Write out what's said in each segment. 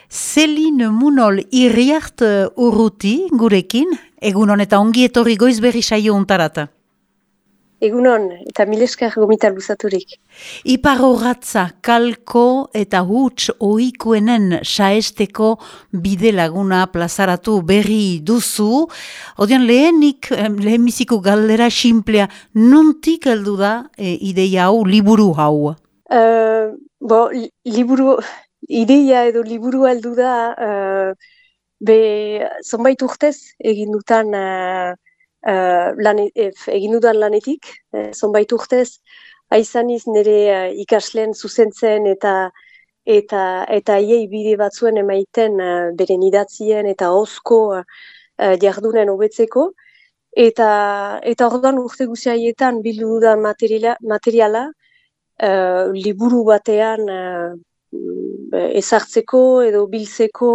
Celine Munol Iriart Urruti gurekin, egunon eta ongi etorri Goizberri saio untarata. Egunon, eta mileskar gomita luzaturik. Ipar Orratza, kalko eta huts ohikoenen saesteko bide laguna plazaratu berri duzu. Odian lehenbiziko galdera simplea, nontik heldu da ideia hau, liburu hau? Ideia edo liburu heldu da, zonbait urtez egin dudan lanetik, zonbait urtez, aizaniz nire ikasleen zuzentzen eta aiei bide batzuen emaiten beren idatzien eta ozko jardunen hobetzeko. Eta orduan urte guzi haietan bildu dudan materiala liburu batean ezartzeko edo biltzeko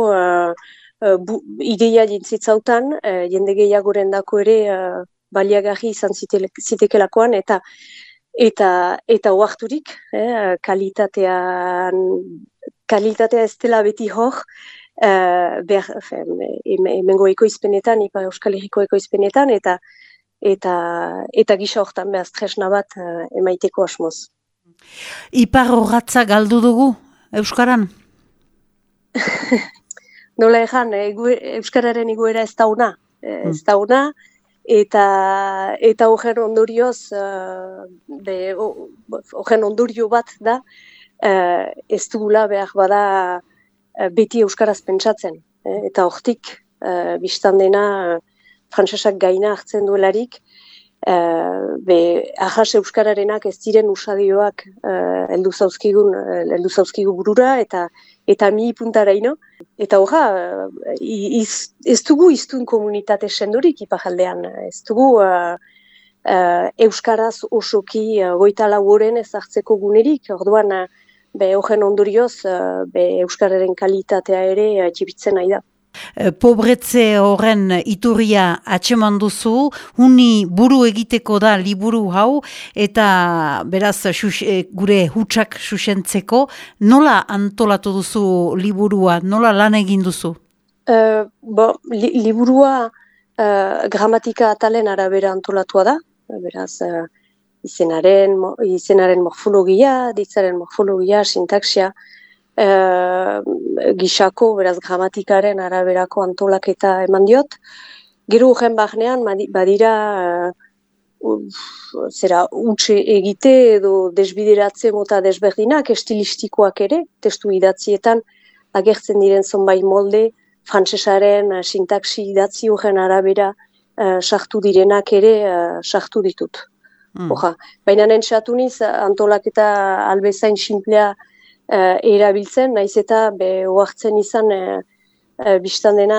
ideia jintzitzautan, jende gehiagoren dako ere baliagarri izan zitekelakoan eta oarturik, kalitatea ez dela beti hor, hemengo ekoizpenetan, Ipar Euskal Herriko ekoizpenetan, eta gisa hortan behaz tresna bat emaiteko asmoz. Ipar Orratza galdu dugu, Euskaran? Nola egan, Euskararen igoera ez da ona. Ez da ona, eta horren ondorioz, horren ondorio bat da, ez dugula behar bada beti Euskaraz pentsatzen. Eta hortik, biztan dena, frantsesak gaina hartzen duelarik, ahas Euskararenak ez diren usadioak heldu zauzkigu burura eta mi puntaraino. Eta horra, ez dugu iztun komunitate sendorik ipajaldean. Ez dugu Euskaraz osoki 24 horen ezartzeko gunerik. Orduan, horren ondorioz, Euskararen kalitatea ere txipitzen nahi da. Pobretze horren iturria atxeman duzu, huni buru egiteko da liburu hau, eta beraz gure hutsak susentzeko, nola antolatu duzu liburua, nola lan egin duzu? Liburua gramatika atalen arabera antolatua da, beraz izenaren morfologia, ditzaren morfologia, sintaksia, gisako, beraz, gramatikaren araberako antolaketa eman diot. Gero horren barnean, badira utxe egite edo desbideratze mota desberdinak, estilistikoak ere, testu idatzietan agertzen diren zonbait molde, frantsesaren sintaksi idatzi horren arabera sartu direnak ere sartu ditut. Baina nentsatu niz, antolaketa albezain simplea erabiltzen, naiz eta ohartzen izan biztan dena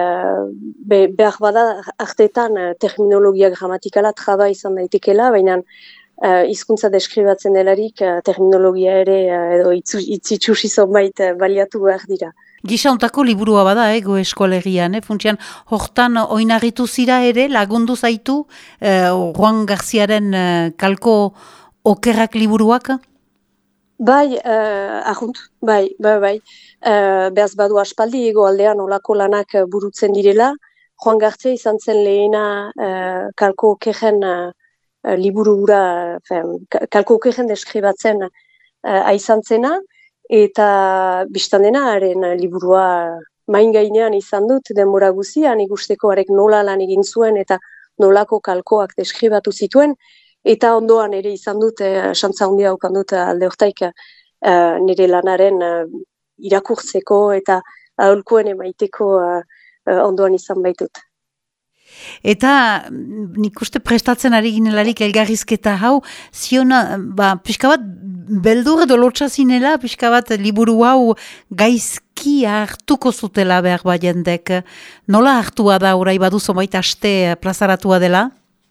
behar bada artetan terminologia gramatikala traba izan daitekela, baina hizkuntza deskribatzen delarik terminologia ere edo itzitsusi zonbait baliatu behar dira. Gisa ontako liburua bada, Go Eskolegian, funtsian, hortan oinarritu zira ere, lagundu zaitu Juan Garziaren kalko okerrak liburuak? Bai, bai. Behaz badu aspaldi hegoaldean olako lanak burutzen direla. Juan Garzia izan zen lehena kalko okeren liburura, kalko okeren deskribatzen aizan zena, eta biztan dena haren liburua main gainean izan dut denbora guzian, ikusteko harek nola lan egin zuen eta nolako kalkoak deskribatu zituen. Eta ondoan ere izan dut, xantza handia haukan dut alde hortaik nire lanaren irakurtzeko eta aholkuen emaiteko ondoan izan baitut. Eta nik uste prestatzen ari ginelarik elgarrizketa hau, ziona, pixka bat beldur edo lotxa zinela, pixka bat liburu hau gaizki hartuko zutela behar bat jendek. Nola hartua da orai baduzo baita aste plazaratua dela?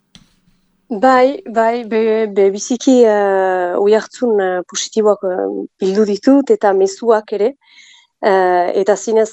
Bai, biziki oihartzun positiboak bildu ditut eta mezuak ere, eta zinez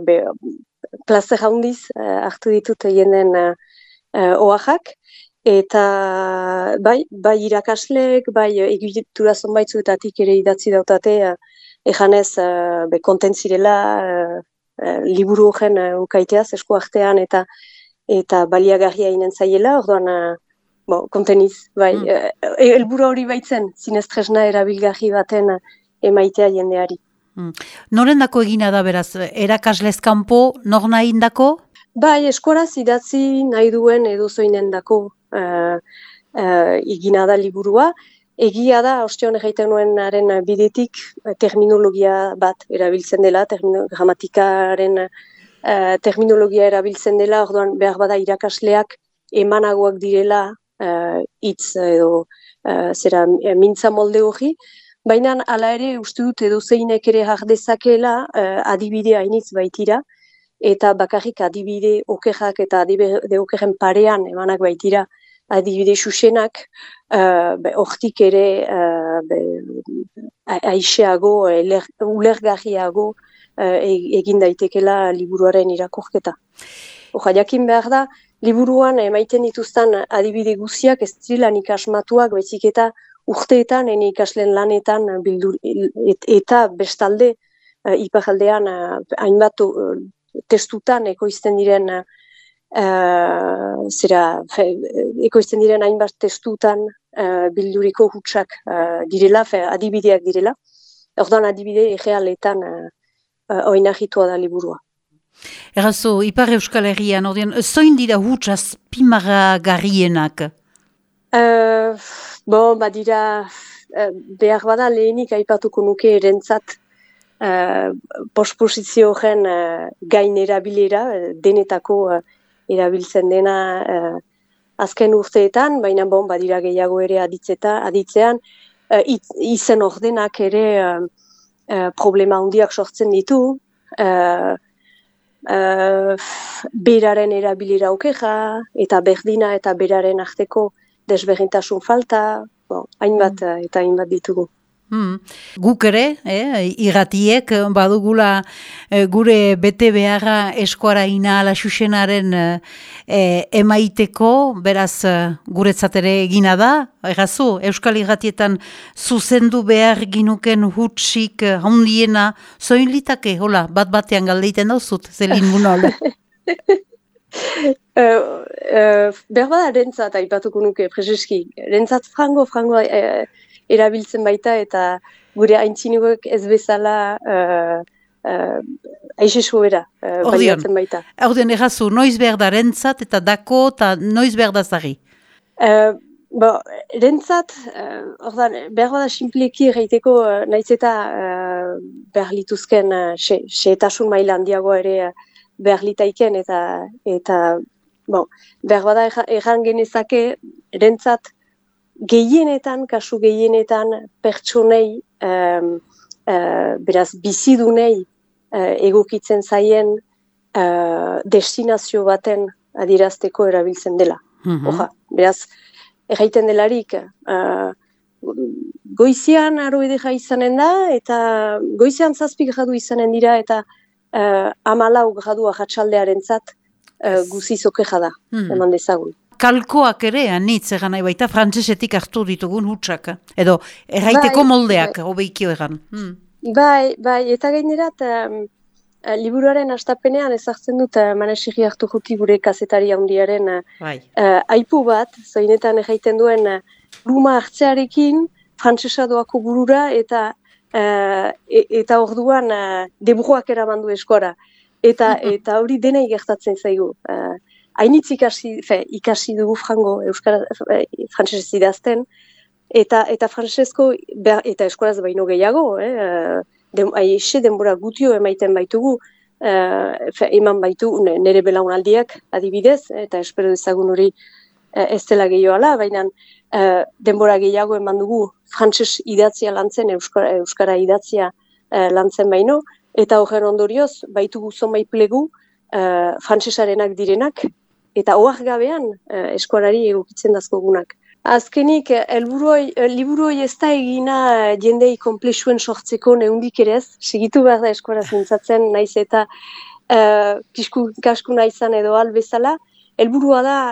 plazer handiz hartu ditut jenden oaxak, eta bai irakasleek, bai egitura zonbaitzuetatik ere idatzi dautate ejanez kontentzirela liburu horren ukaiteaz esku artean eta baliagarria inen zaiela, orduan konteniz, bai, helburu hori baitzen, zinez tresna erabilgarri baten emaitea jendeari. Norendako egina da beraz, erakaslez kanpo, nor nahi indako? Bai, eskoraz idatzi nahi duen edozoinendako egina da liburua. Egia da, ostion egiten nuenaren bidetik, terminologia bat erabiltzen dela, gramatikaren terminologia erabiltzen dela, orduan behar bada irakasleak emanagoak direla hitz edo mintza molde hori, baina hala ere uste dut edozeinek ere har dezakeela adibide hainitz baitira, eta bakarrik adibide okerrak eta adibide okerren parean emanak baitira adibide xuxenak, hortik ere aixeago, ulergarriago egin daitekela liburuaren irakurketa. Jakin behar da, liburuan emaiten dituzten adibide guziak ez ziren ikasmatuak, baizik eta urteetan, ikasleen lanetan bildu, eta bestalde iparaldean hainbat testutan ekoizten diren ekoizten diren hainbat testutan bilduriko hutsak direla, adibideak direla. Ordan adibide errealetan oinahitua da liburua. Errazo, Ipar Euskal Herrian, zoin dira huts azpimarragarrienak? Badira, behar bada lehenik aipatuko nuke erentzat posposizio horren gain erabilera, denetako erabiltzen dena azken urteetan, baina badira gehiago ere aditzean, izen ordenak ere problema handiak sortzen ditu, beraren erabilera okerra, eta berdina eta beraren arteko desberdintasun falta, hainbat eta hainbat ditugu. Guk ere, irratiek badugula gure bete beharra eskuara ina xuxenaren emaiteko, beraz guretzat ere egina da, errazu, Euskal Irratietan zuzendu behar ginuken hutsik handiena, zoin litake, hola, bat-batean galdeiten dauzut, zelin munol. Berbada rentzat aipatuko nuke, prezeski, rentzat frango erabiltzen baita eta gure haintzinuek ez bezala aixesu bera baliatzen baita. Ordean errazu, noiz behar da rentzat eta dako eta noiz behar da zari? Rentzat, behar da simpleki erraiteko naiz eta behar lituzken xeetasun maila handiagoa ere behar litaiken eta behar bada erran genezake rentzat kasu gehienetan pertsonei, beraz bizidunei egokitzen zaien destinazio baten adierazteko erabiltzen dela. Beraz, erraiten delarik, goizean aro edera izanen da, eta goizean 7 gradu izanen dira, eta 14 gradu ahatsaldearentzat guziz okeja da, eman dezagun. Kalkoak ere, anitz egan nahi baita, frantsesetik hartu ditugun hutsak, edo erraiteko moldeak, hobeikio egan. Bai, eta gainerat, liburuaren hastapenean ezartzen dut Manesiri hartu juki gure kazetari handiaren aipu bat, zoinetan erraiten duen luma hartzearekin, frantsesa doako burura, eta orduan deburuak eraman du eskora. Eta hori denei gertatzen zaigu. Hainitz ikasi dugu frango frantsesez idazten, eta frantsesezko eta eskoraz baino gehiago, aixe denbora gutio emaiten baitugu, eman baitu nire belaunaldiak adibidez, eta espero dezagun hori ez dela gehioala, baina denbora gehiago eman dugu frantses idatzia lantzen, euskara idatzia lantzen baino, eta horren ondorioz baitugu zonbait plegu frantsesarenak direnak, eta ohar gabean eskuarari egokitzen dazkogunak. Azkenik, liburuoi ez da egina jendei konplexuen sortzeko neundik ere ez, segitu behar da eskuaraz mintzatzen, naiz eta kaskuna izan edo albezala, helburua da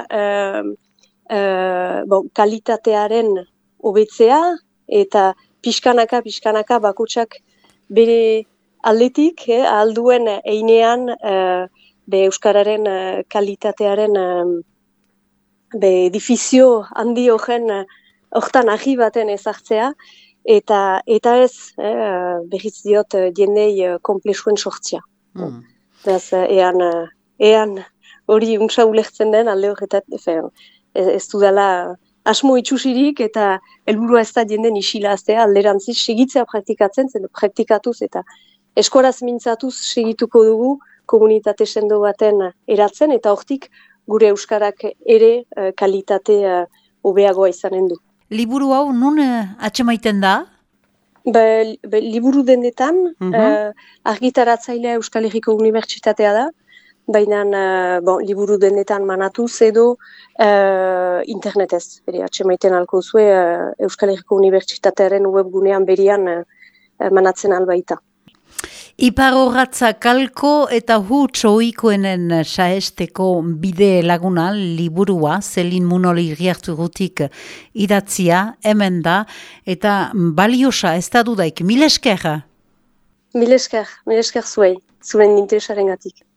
kalitatearen hobetzea eta pixkanaka bakotsak bere aldetik, alduen einean be euskararen kalitatearen be edifizio handi hortan ahi baten ezartzea, eta ez berriz diot jendei komplexuen sortzea. Beraz, ean hori untsa ulertzen den alde horretat, ez dudala asmo itxusirik eta helburua ez da jenden isilaztea, alderantziz segitzea praktikatuz eta eskoraz mintzatuz segituko dugu komunitate sendo baten eratzen eta hortik gure euskarak ere kalitate hobeagoa izanen du. Liburu hau nun atxemaiten da? Liburu dendetan, argitaratzailea Euskal Herriko Unibertsitatea da, baina liburu dendetan manatuz edo internetez. Atxemaiten alko zue Euskal Herriko Unibertsitatearen webgunean berian manatzen albaita. Iparorratza kalko eta huts ohikoenen saesteko bide laguna liburua, Zelin Munoli Iriarturutik idatzia, hemen da, eta baliosa ez da dudaik, mil esker? Mil esker zuei, zuen interesarengatik.